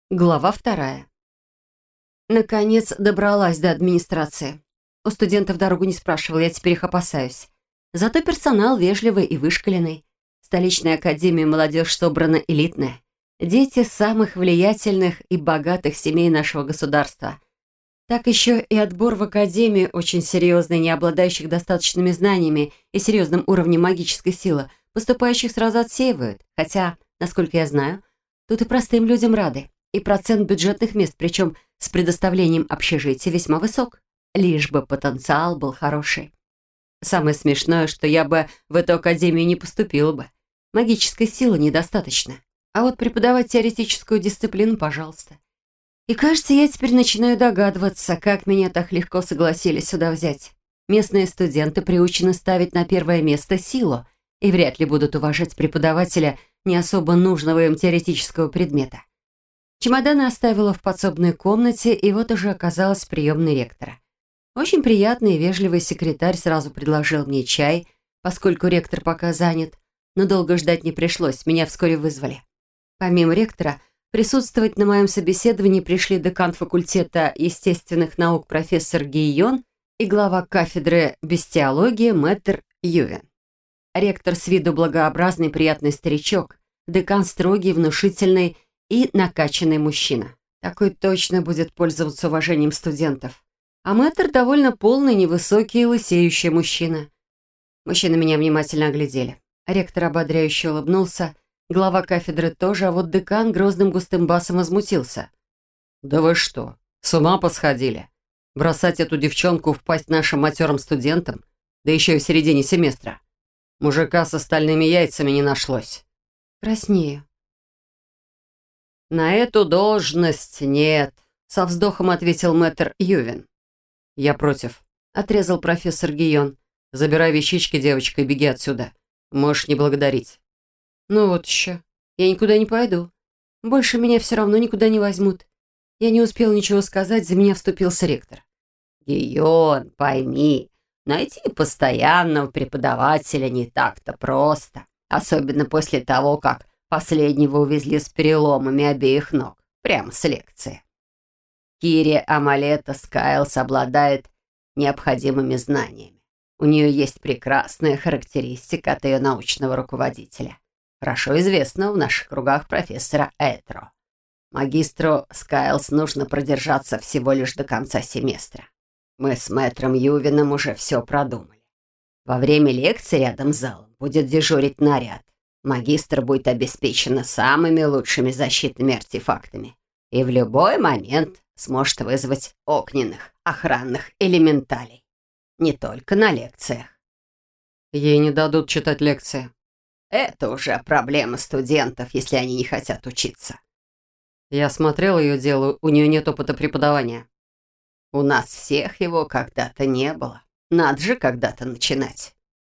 Глава 2. Наконец добралась до администрации. У студентов дорогу не спрашивала, я теперь их опасаюсь. Зато персонал вежливый и вышкаленный. В столичной академии молодежь собрана элитная. Дети самых влиятельных и богатых семей нашего государства. Так еще и отбор в академию очень серьезный, не обладающих достаточными знаниями и серьезным уровнем магической силы. Поступающих сразу отсеивают. Хотя, насколько я знаю, тут и простым людям рады. И процент бюджетных мест, причем с предоставлением общежития, весьма высок. Лишь бы потенциал был хороший. Самое смешное, что я бы в эту академию не поступила бы. Магической силы недостаточно. А вот преподавать теоретическую дисциплину, пожалуйста. И кажется, я теперь начинаю догадываться, как меня так легко согласились сюда взять. Местные студенты приучены ставить на первое место силу и вряд ли будут уважать преподавателя не особо нужного им теоретического предмета. Чемоданы оставила в подсобной комнате, и вот уже оказалась в приемной ректора. Очень приятный и вежливый секретарь сразу предложил мне чай, поскольку ректор пока занят, но долго ждать не пришлось, меня вскоре вызвали. Помимо ректора, присутствовать на моем собеседовании пришли декан факультета естественных наук профессор Гийон и глава кафедры бестиологии мэтр Ювен. Ректор с виду благообразный, приятный старичок, декан строгий, внушительный и накачанный мужчина. Такой точно будет пользоваться уважением студентов. А мэтр довольно полный, невысокий и лысеющий мужчина. Мужчины меня внимательно оглядели. Ректор ободряюще улыбнулся, глава кафедры тоже, а вот декан грозным густым басом возмутился. «Да вы что, с ума посходили? Бросать эту девчонку в пасть нашим матерым студентам, да еще и в середине семестра. Мужика с остальными яйцами не нашлось». Краснею. «На эту должность нет», — со вздохом ответил мэтр Ювен. «Я против», — отрезал профессор Гийон. «Забирай вещички, девочка, и беги отсюда. Можешь не благодарить». «Ну вот еще. Я никуда не пойду. Больше меня все равно никуда не возьмут». Я не успел ничего сказать, за меня вступился ректор. «Гийон, пойми, найти постоянного преподавателя не так-то просто. Особенно после того, как последнего увезли с переломами обеих ног, прямо с лекции. Кири Амалета Скайлс обладает необходимыми знаниями. У нее есть прекрасная характеристика от ее научного руководителя, хорошо известного в наших кругах профессора Этро. Магистру Скайлс нужно продержаться всего лишь до конца семестра. Мы с мэтром Ювином уже все продумали. Во время лекции рядом с залом будет дежурить наряд. Магистр будет обеспечена самыми лучшими защитными артефактами и в любой момент сможет вызвать огненных охранных элементалей. Не только на лекциях. Ей не дадут читать лекции. Это уже проблема студентов, если они не хотят учиться. Я смотрел ее дело, у нее нет опыта преподавания. У нас всех его когда-то не было. Надо же когда-то начинать.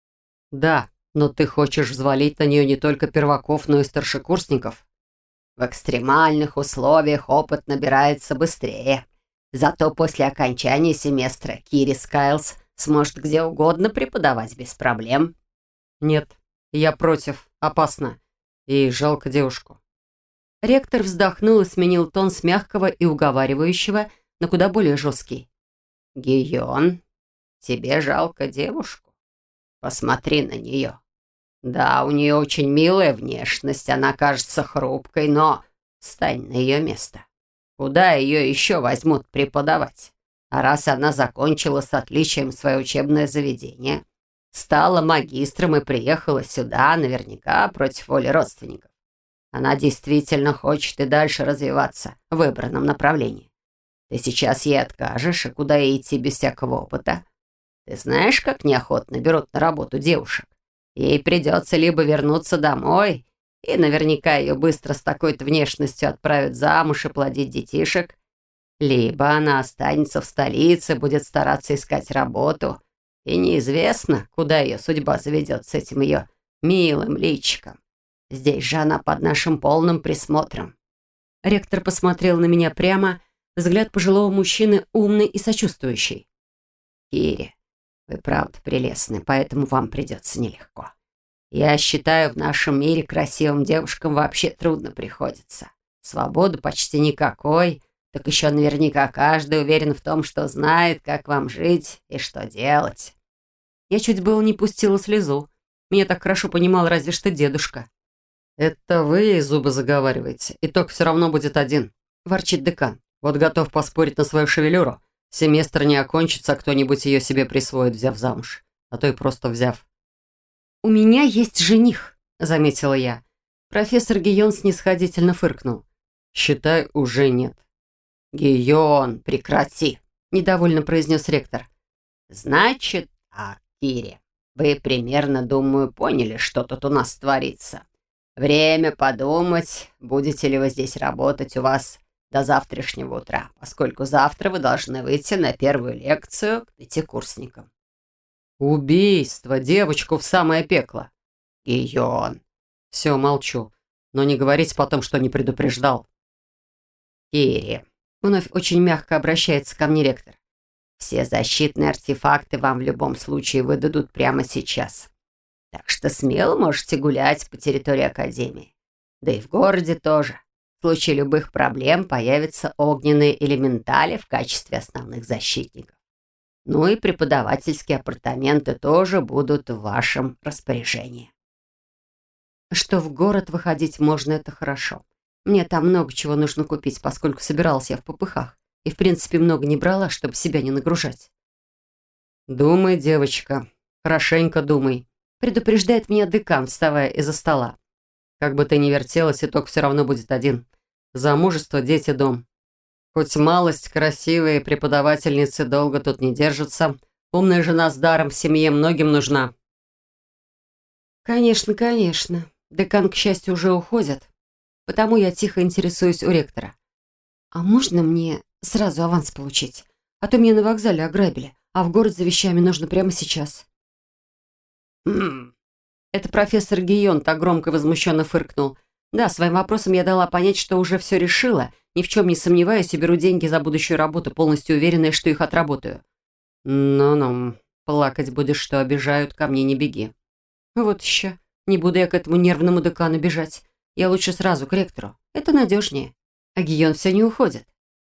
Да, но ты хочешь взвалить на нее не только перваков, но и старшекурсников. В экстремальных условиях опыт набирается быстрее. Зато после окончания семестра Кири Скайлс сможет где угодно преподавать без проблем. Нет, я против. Опасно. И жалко девушку. Ректор вздохнул и сменил тон с мягкого и уговаривающего на куда более жесткий. Гийон, тебе жалко девушку? Посмотри на нее. Да, у нее очень милая внешность, она кажется хрупкой, но встань на ее место. Куда ее еще возьмут преподавать? А раз она закончила с отличием свое учебное заведение, стала магистром и приехала сюда, наверняка против воли родственников. Она действительно хочет и дальше развиваться в выбранном направлении. Ты сейчас ей откажешь, и куда ей идти без всякого опыта? Ты знаешь, как неохотно берут на работу девушек? Ей придется либо вернуться домой, и наверняка ее быстро с такой-то внешностью отправят замуж и плодить детишек, либо она останется в столице, будет стараться искать работу, и неизвестно, куда ее судьба заведет с этим ее милым личиком. Здесь же она под нашим полным присмотром». Ректор посмотрел на меня прямо, взгляд пожилого мужчины умный и сочувствующий. «Кири, вы правда прелестны, поэтому вам придется нелегко. Я считаю, в нашем мире красивым девушкам вообще трудно приходится. Свободы почти никакой, так еще наверняка каждый уверен в том, что знает, как вам жить и что делать». Я чуть было не пустила слезу. Меня так хорошо понимал разве что дедушка. «Это вы ей зубы заговариваете. Итог все равно будет один», – ворчит декан. «Вот готов поспорить на свою шевелюру. Семестр не окончится, а кто-нибудь ее себе присвоит, взяв замуж. А то и просто взяв». «У меня есть жених», – заметила я. Профессор Гийон снисходительно фыркнул. «Считай, уже нет». «Гийон, прекрати!» – недовольно произнес ректор. «Значит так, Кири, вы примерно, думаю, поняли, что тут у нас творится. Время подумать, будете ли вы здесь работать у вас до завтрашнего утра, поскольку завтра вы должны выйти на первую лекцию к пятикурсникам». «Убийство! Девочку в самое пекло!» «Гийон!» «Все, молчу. Но не говорите потом, что не предупреждал». «Кири!» Вновь очень мягко обращается ко мне ректор. «Все защитные артефакты вам в любом случае выдадут прямо сейчас. Так что смело можете гулять по территории Академии. Да и в городе тоже. В случае любых проблем появятся огненные элементали в качестве основных защитников. Ну и преподавательские апартаменты тоже будут в вашем распоряжении». Что в город выходить можно, это хорошо. Мне там много чего нужно купить, поскольку собиралась я в попыхах. И, в принципе, много не брала, чтобы себя не нагружать. «Думай, девочка, хорошенько думай», — предупреждает меня декан, вставая из-за стола. «Как бы ты ни вертелась, итог все равно будет один. Замужество, дети, дом. Хоть малость красивые преподавательницы долго тут не держатся, умная жена с даром в семье многим нужна». «Конечно, конечно. Декан, к счастью, уже уходит. Потому я тихо интересуюсь у ректора. А можно мне сразу аванс получить? А то меня на вокзале ограбили, а в город за вещами нужно прямо сейчас». Это профессор Гийон так громко и возмущенно фыркнул. Да, своим вопросом я дала понять, что уже все решила, ни в чем не сомневаюсь и беру деньги за будущую работу, полностью уверенная, что их отработаю. «Ну-ну, плакать будешь, что обижают, ко мне не беги». «Вот еще. Не буду я к этому нервному декану бежать. Я лучше сразу к ректору. Это надежнее. А Гийон все не уходит».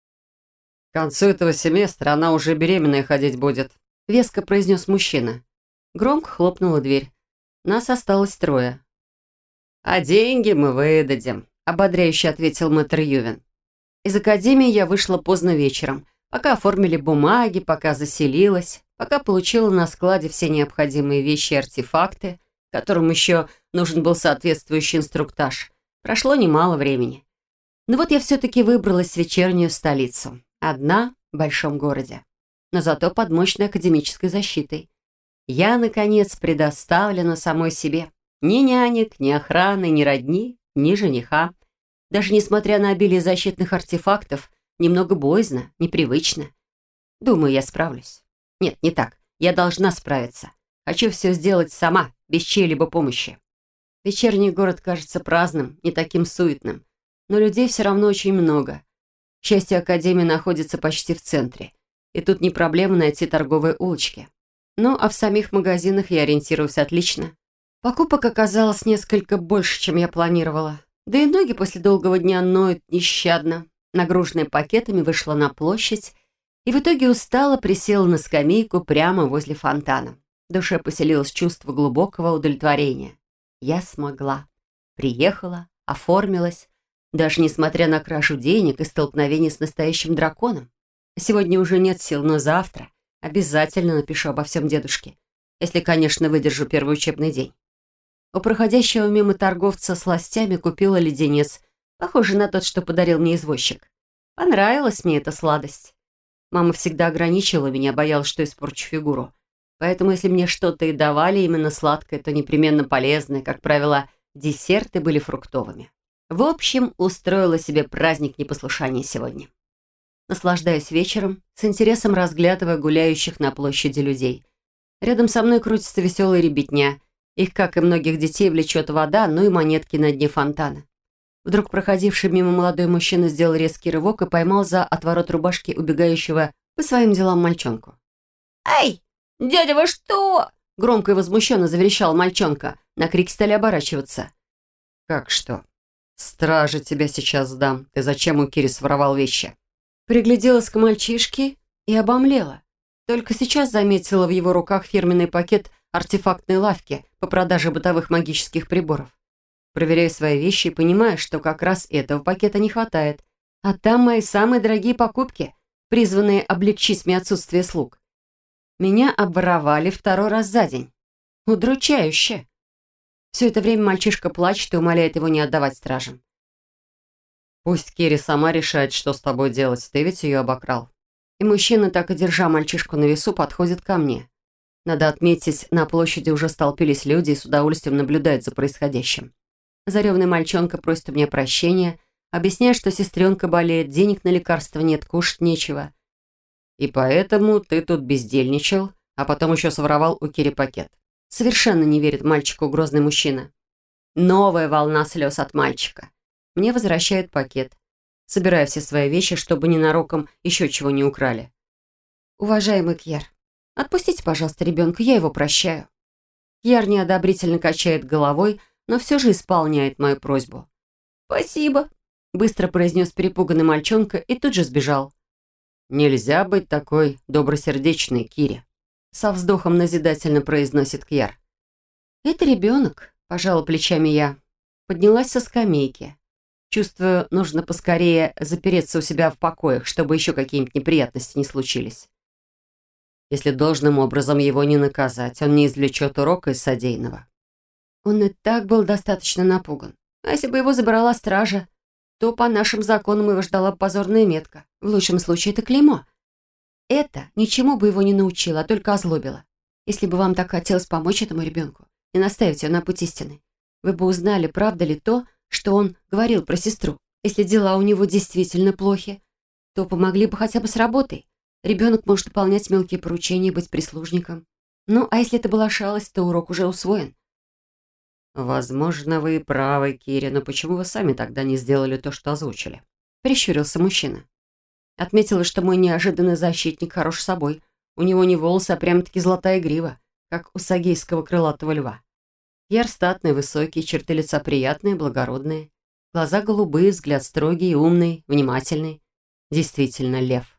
«К концу этого семестра она уже беременная ходить будет», — веско произнес мужчина. Громко хлопнула дверь. Нас осталось 3. «А деньги мы выдадим», — ободряюще ответил мэтр Ювен. Из академии я вышла поздно вечером, пока оформили бумаги, пока заселилась, пока получила на складе все необходимые вещи и артефакты, которым еще нужен был соответствующий инструктаж. Прошло немало времени. Но вот я все-таки выбралась в вечернюю столицу. Одна в большом городе. Но зато под мощной академической защитой. Я, наконец, предоставлена самой себе. Ни нянек, ни охраны, ни родни, ни жениха. Даже несмотря на обилие защитных артефактов, немного боязно, непривычно. Думаю, я справлюсь. Нет, не так. Я должна справиться. Хочу все сделать сама, без чьей-либо помощи. Вечерний город кажется праздным, не таким суетным. Но людей все равно очень много. К счастью, академия находится почти в центре. И тут не проблема найти торговые улочки. Ну, а в самих магазинах я ориентируюсь отлично. Покупок оказалось несколько больше, чем я планировала. Да и ноги после долгого дня ноют нещадно. Нагруженная пакетами вышла на площадь и в итоге устало присела на скамейку прямо возле фонтана. В душе поселилось чувство глубокого удовлетворения. Я смогла. Приехала, оформилась, даже несмотря на кражу денег и столкновение с настоящим драконом. Сегодня уже нет сил, но завтра обязательно напишу обо всем дедушке, если, конечно, выдержу первый учебный день. У проходящего мимо торговца сластями купила леденец, похожий на тот, что подарил мне извозчик. Понравилась мне эта сладость. Мама всегда ограничивала меня, боялась, что испорчу фигуру. Поэтому, если мне что-то и давали именно сладкое, то непременно полезное. Как правило, десерты были фруктовыми. В общем, устроила себе праздник непослушания сегодня. Наслаждаюсь вечером, с интересом разглядывая гуляющих на площади людей. Рядом со мной крутится веселая ребятня. Их, как и многих детей, влечет вода, ну и монетки на дне фонтана. Вдруг проходивший мимо молодой мужчина сделал резкий рывок и поймал за отворот рубашки убегающего по своим делам мальчонку. «Эй, дядя, вы что?» Громко и возмущенно заверещал мальчонка. На крик стали оборачиваться. «Как что?» «Страже тебя сейчас сдам. Ты зачем у Кири своровал вещи?» Пригляделась к мальчишке и обомлела. Только сейчас заметила в его руках фирменный пакет артефактной лавки по продаже бытовых магических приборов. Проверяю свои вещи и понимаю, что как раз этого пакета не хватает. А там мои самые дорогие покупки, призванные облегчить мне отсутствие слуг. Меня обворовали второй раз за день. Удручающе. Все это время мальчишка плачет и умоляет его не отдавать стражам. «Пусть Кири сама решает, что с тобой делать. Ты ведь ее обокрал». И мужчина, так и держа мальчишку на весу, подходит ко мне. Надо отметить, на площади уже столпились люди и с удовольствием наблюдают за происходящим. Заревный мальчонка просит у меня прощения, объясняя, что сестренка болеет, денег на лекарства нет, кушать нечего. «И поэтому ты тут бездельничал, а потом еще своровал у Кири пакет». Совершенно не верит мальчику грозный мужчина. Новая волна слез от мальчика. Мне возвращают пакет. Собираю все свои вещи, чтобы ненароком еще чего не украли. «Уважаемый Кьяр, отпустите, пожалуйста, ребенка, я его прощаю». Кьяр неодобрительно качает головой, но все же исполняет мою просьбу. «Спасибо», — быстро произнес перепуганный мальчонка и тут же сбежал. «Нельзя быть такой добросердечной, Кири», — со вздохом назидательно произносит Кьяр. «Это ребенок», — пожала плечами я. Поднялась со скамейки. Чувствую, нужно поскорее запереться у себя в покоях, чтобы еще какие-нибудь неприятности не случились. Если должным образом его не наказать, он не извлечет урока из содеянного. Он и так был достаточно напуган. А если бы его забрала стража, то по нашим законам его ждала позорная метка. В лучшем случае это клеймо. Это ничему бы его не научило, а только озлобило. Если бы вам так хотелось помочь этому ребенку и наставить его на путь истины, вы бы узнали, правда ли то, что он говорил про сестру. Если дела у него действительно плохи, то помогли бы хотя бы с работой. Ребенок может выполнять мелкие поручения и быть прислужником. Ну, а если это была шалость, то урок уже усвоен. «Возможно, вы и правы, Кири, но почему вы сами тогда не сделали то, что озвучили?» Прищурился мужчина. Отметила, что мой неожиданный защитник хорош собой. У него не волосы, а прямо-таки золотая грива, как у сагейского крылатого льва. Яр статный, высокий, черты лица приятные, благородные. Глаза голубые, взгляд строгий, умный, внимательный. Действительно, лев.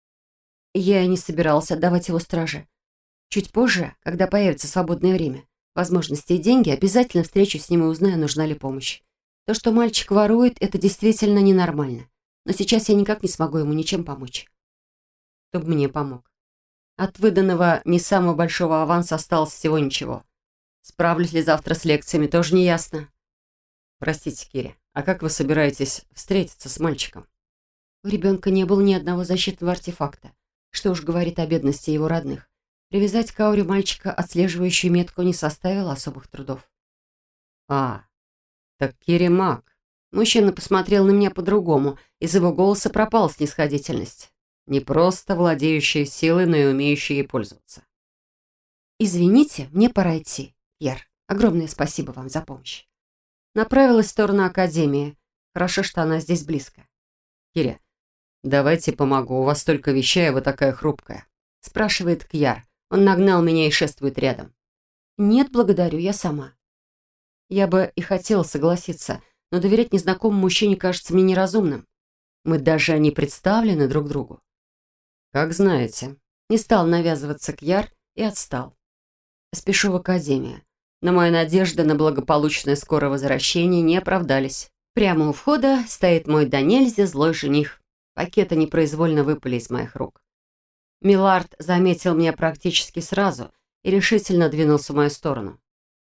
Я и не собирался отдавать его страже. Чуть позже, когда появится свободное время, возможности и деньги, обязательно встречусь с ним и узнаю, нужна ли помощь. То, что мальчик ворует, это действительно ненормально. Но сейчас я никак не смогу ему ничем помочь. Кто бы мне помог. От выданного не самого большого аванса осталось всего ничего. Справлюсь ли завтра с лекциями, тоже не ясно. Простите, Кири, а как вы собираетесь встретиться с мальчиком? У ребенка не было ни одного защитного артефакта. Что уж говорит о бедности его родных. Привязать к ауре мальчика отслеживающую метку не составило особых трудов. А, так Кири маг. Мужчина посмотрел на меня по-другому. Из его голоса пропала снисходительность. Не просто владеющие силой, но и умеющие ей пользоваться. «Извините, мне пора идти, Яр. Огромное спасибо вам за помощь». Направилась в сторону академии. Хорошо, что она здесь близко. «Кири, давайте помогу. У вас столько вещей, а вы такая хрупкая», — спрашивает Кьяр. Он нагнал меня и шествует рядом. «Нет, благодарю, я сама». Я бы и хотела согласиться, но доверять незнакомому мужчине кажется мне неразумным. Мы даже не представлены друг другу. «Как знаете». Не стал навязываться Кьяр и отстал. Спешу в академию. Но мои надежды на благополучное скорое возвращение не оправдались. Прямо у входа стоит мой до нельзя злой жених. Пакеты непроизвольно выпали из моих рук. Милард заметил меня практически сразу и решительно двинулся в мою сторону.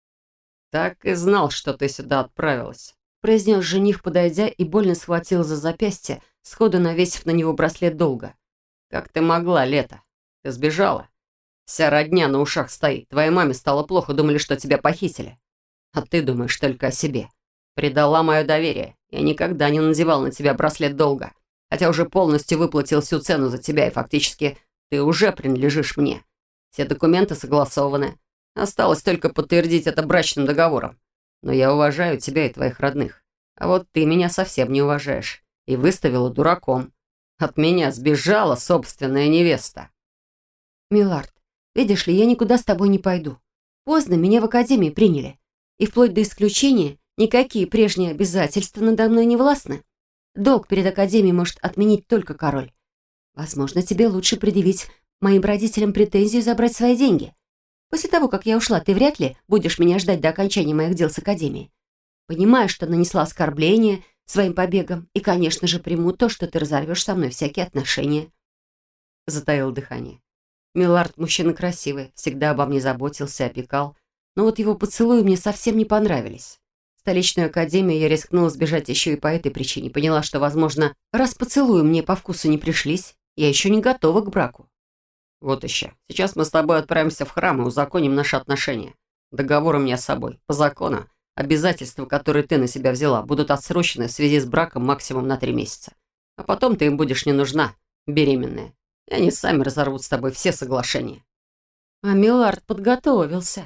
«Так и знал, что ты сюда отправилась», — произнес жених, подойдя, и больно схватил за запястье, сходу навесив на него браслет долга. «Как ты могла, Лето? Ты сбежала. Вся родня на ушах стоит. Твоей маме стало плохо, думали, что тебя похитили. А ты думаешь только о себе. Предала мое доверие. Я никогда не надевал на тебя браслет долга, хотя уже полностью выплатил всю цену за тебя, и фактически ты уже принадлежишь мне. Все документы согласованы. Осталось только подтвердить это брачным договором. Но я уважаю тебя и твоих родных. А вот ты меня совсем не уважаешь. И выставила дураком. От меня сбежала собственная невеста». «Милард, видишь ли, я никуда с тобой не пойду. Поздно меня в академии приняли. И вплоть до исключения Никакие прежние обязательства надо мной не властны. Долг перед Академией может отменить только король. Возможно, тебе лучше предъявить моим родителям претензию и забрать свои деньги. После того, как я ушла, ты вряд ли будешь меня ждать до окончания моих дел с Академией. Понимаю, что нанесла оскорбление своим побегом, и, конечно же, приму то, что ты разорвешь со мной всякие отношения. Затаил дыхание. Миллард мужчина красивый, всегда обо мне заботился, опекал. Но вот его поцелуи мне совсем не понравились. В столичную академию я рискнула сбежать еще и по этой причине. Поняла, что, возможно, раз поцелуи мне по вкусу не пришлись, я еще не готова к браку. Вот еще. Сейчас мы с тобой отправимся в храм и узаконим наши отношения. Договор у меня с собой. По закону, обязательства, которые ты на себя взяла, будут отсрочены в связи с браком максимум на 3 месяца. А потом ты им будешь не нужна, беременная. И они сами разорвут с тобой все соглашения. А Миллард подготовился.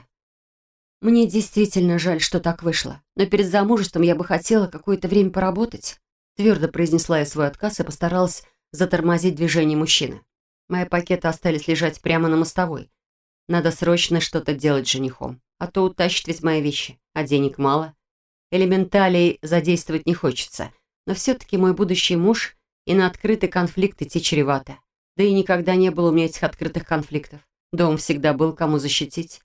Мне действительно жаль, что так вышло. Но перед замужеством я бы хотела какое-то время поработать. Твердо произнесла я свой отказ и постаралась затормозить движение мужчины. Мои пакеты остались лежать прямо на мостовой. Надо срочно что-то делать с женихом. А то утащит ведь мои вещи, а денег мало. Элементалей задействовать не хочется. Но все-таки мой будущий муж, и на открытый конфликт идти чревато. Да и никогда не было у меня этих открытых конфликтов. Дом всегда был, кому защитить.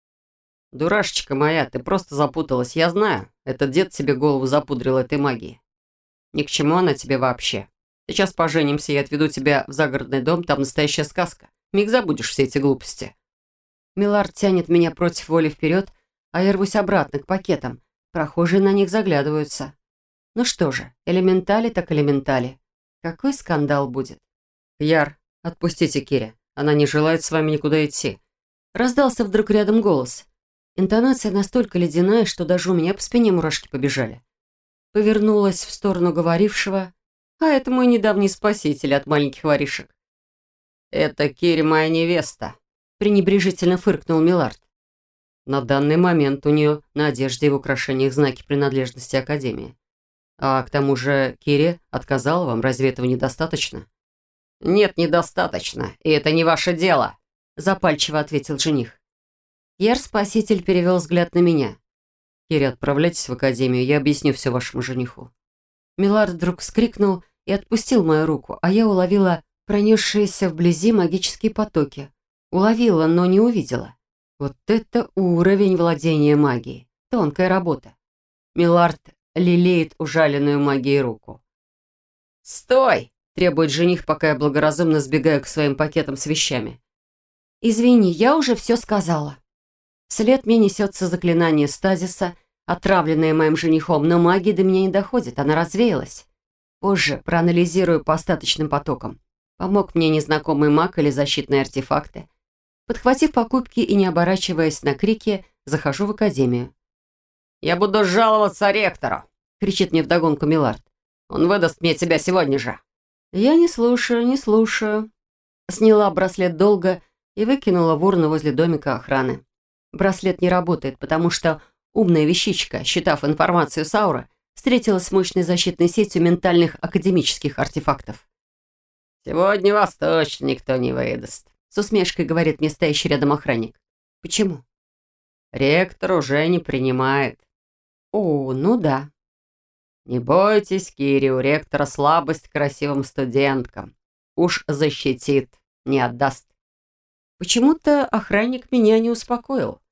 Дурашечка моя, ты просто запуталась. Я знаю, этот дед тебе голову запудрил этой магией. Ни к чему она тебе вообще. Сейчас поженимся, я отведу тебя в загородный дом, там настоящая сказка. Миг забудешь все эти глупости. Миллард тянет меня против воли вперед, а я рвусь обратно к пакетам. Прохожие на них заглядываются. Ну что же, элементали так элементали. Какой скандал будет? Яр, отпустите Кири. Она не желает с вами никуда идти. Раздался вдруг рядом голос. Интонация настолько ледяная, что даже у меня по спине мурашки побежали. Повернулась в сторону говорившего, а это мой недавний спаситель от маленьких воришек. «Это Кири, моя невеста», — пренебрежительно фыркнул Миллард. «На данный момент у нее на одежде и в украшениях знаки принадлежности Академии. А к тому же Кири отказала вам, разве этого недостаточно?» «Нет, недостаточно, и это не ваше дело», — запальчиво ответил жених. Яр-спаситель перевел взгляд на меня. «Кири, отправляйтесь в Академию, я объясню все вашему жениху». Миллард вдруг вскрикнул и отпустил мою руку, а я уловила пронесшиеся вблизи магические потоки. Уловила, но не увидела. Вот это уровень владения магией. Тонкая работа. Миллард лелеет ужаленную магией руку. «Стой!» — требует жених, пока я благоразумно сбегаю к своим пакетам с вещами. «Извини, я уже все сказала». Вслед мне несется заклинание стазиса, отравленное моим женихом, но магия до меня не доходит, она развеялась. Позже проанализирую по остаточным потокам. Помог мне незнакомый маг или защитные артефакты. Подхватив покупки и не оборачиваясь на крики, захожу в академию. «Я буду жаловаться ректору!» — кричит мне вдогонку Миллард. «Он выдаст мне тебя сегодня же!» Я не слушаю, не слушаю. Сняла браслет долго и выкинула в урну возле домика охраны. Браслет не работает, потому что умная вещичка, считав информацию Саура, встретилась с мощной защитной сетью ментальных академических артефактов. «Сегодня вас точно никто не выдаст», — с усмешкой говорит мне стоящий рядом охранник. «Почему?» «Ректор уже не принимает». «О, ну да». «Не бойтесь, Кири, у ректора слабость к красивым студенткам. Уж защитит, не отдаст». Почему-то охранник меня не успокоил.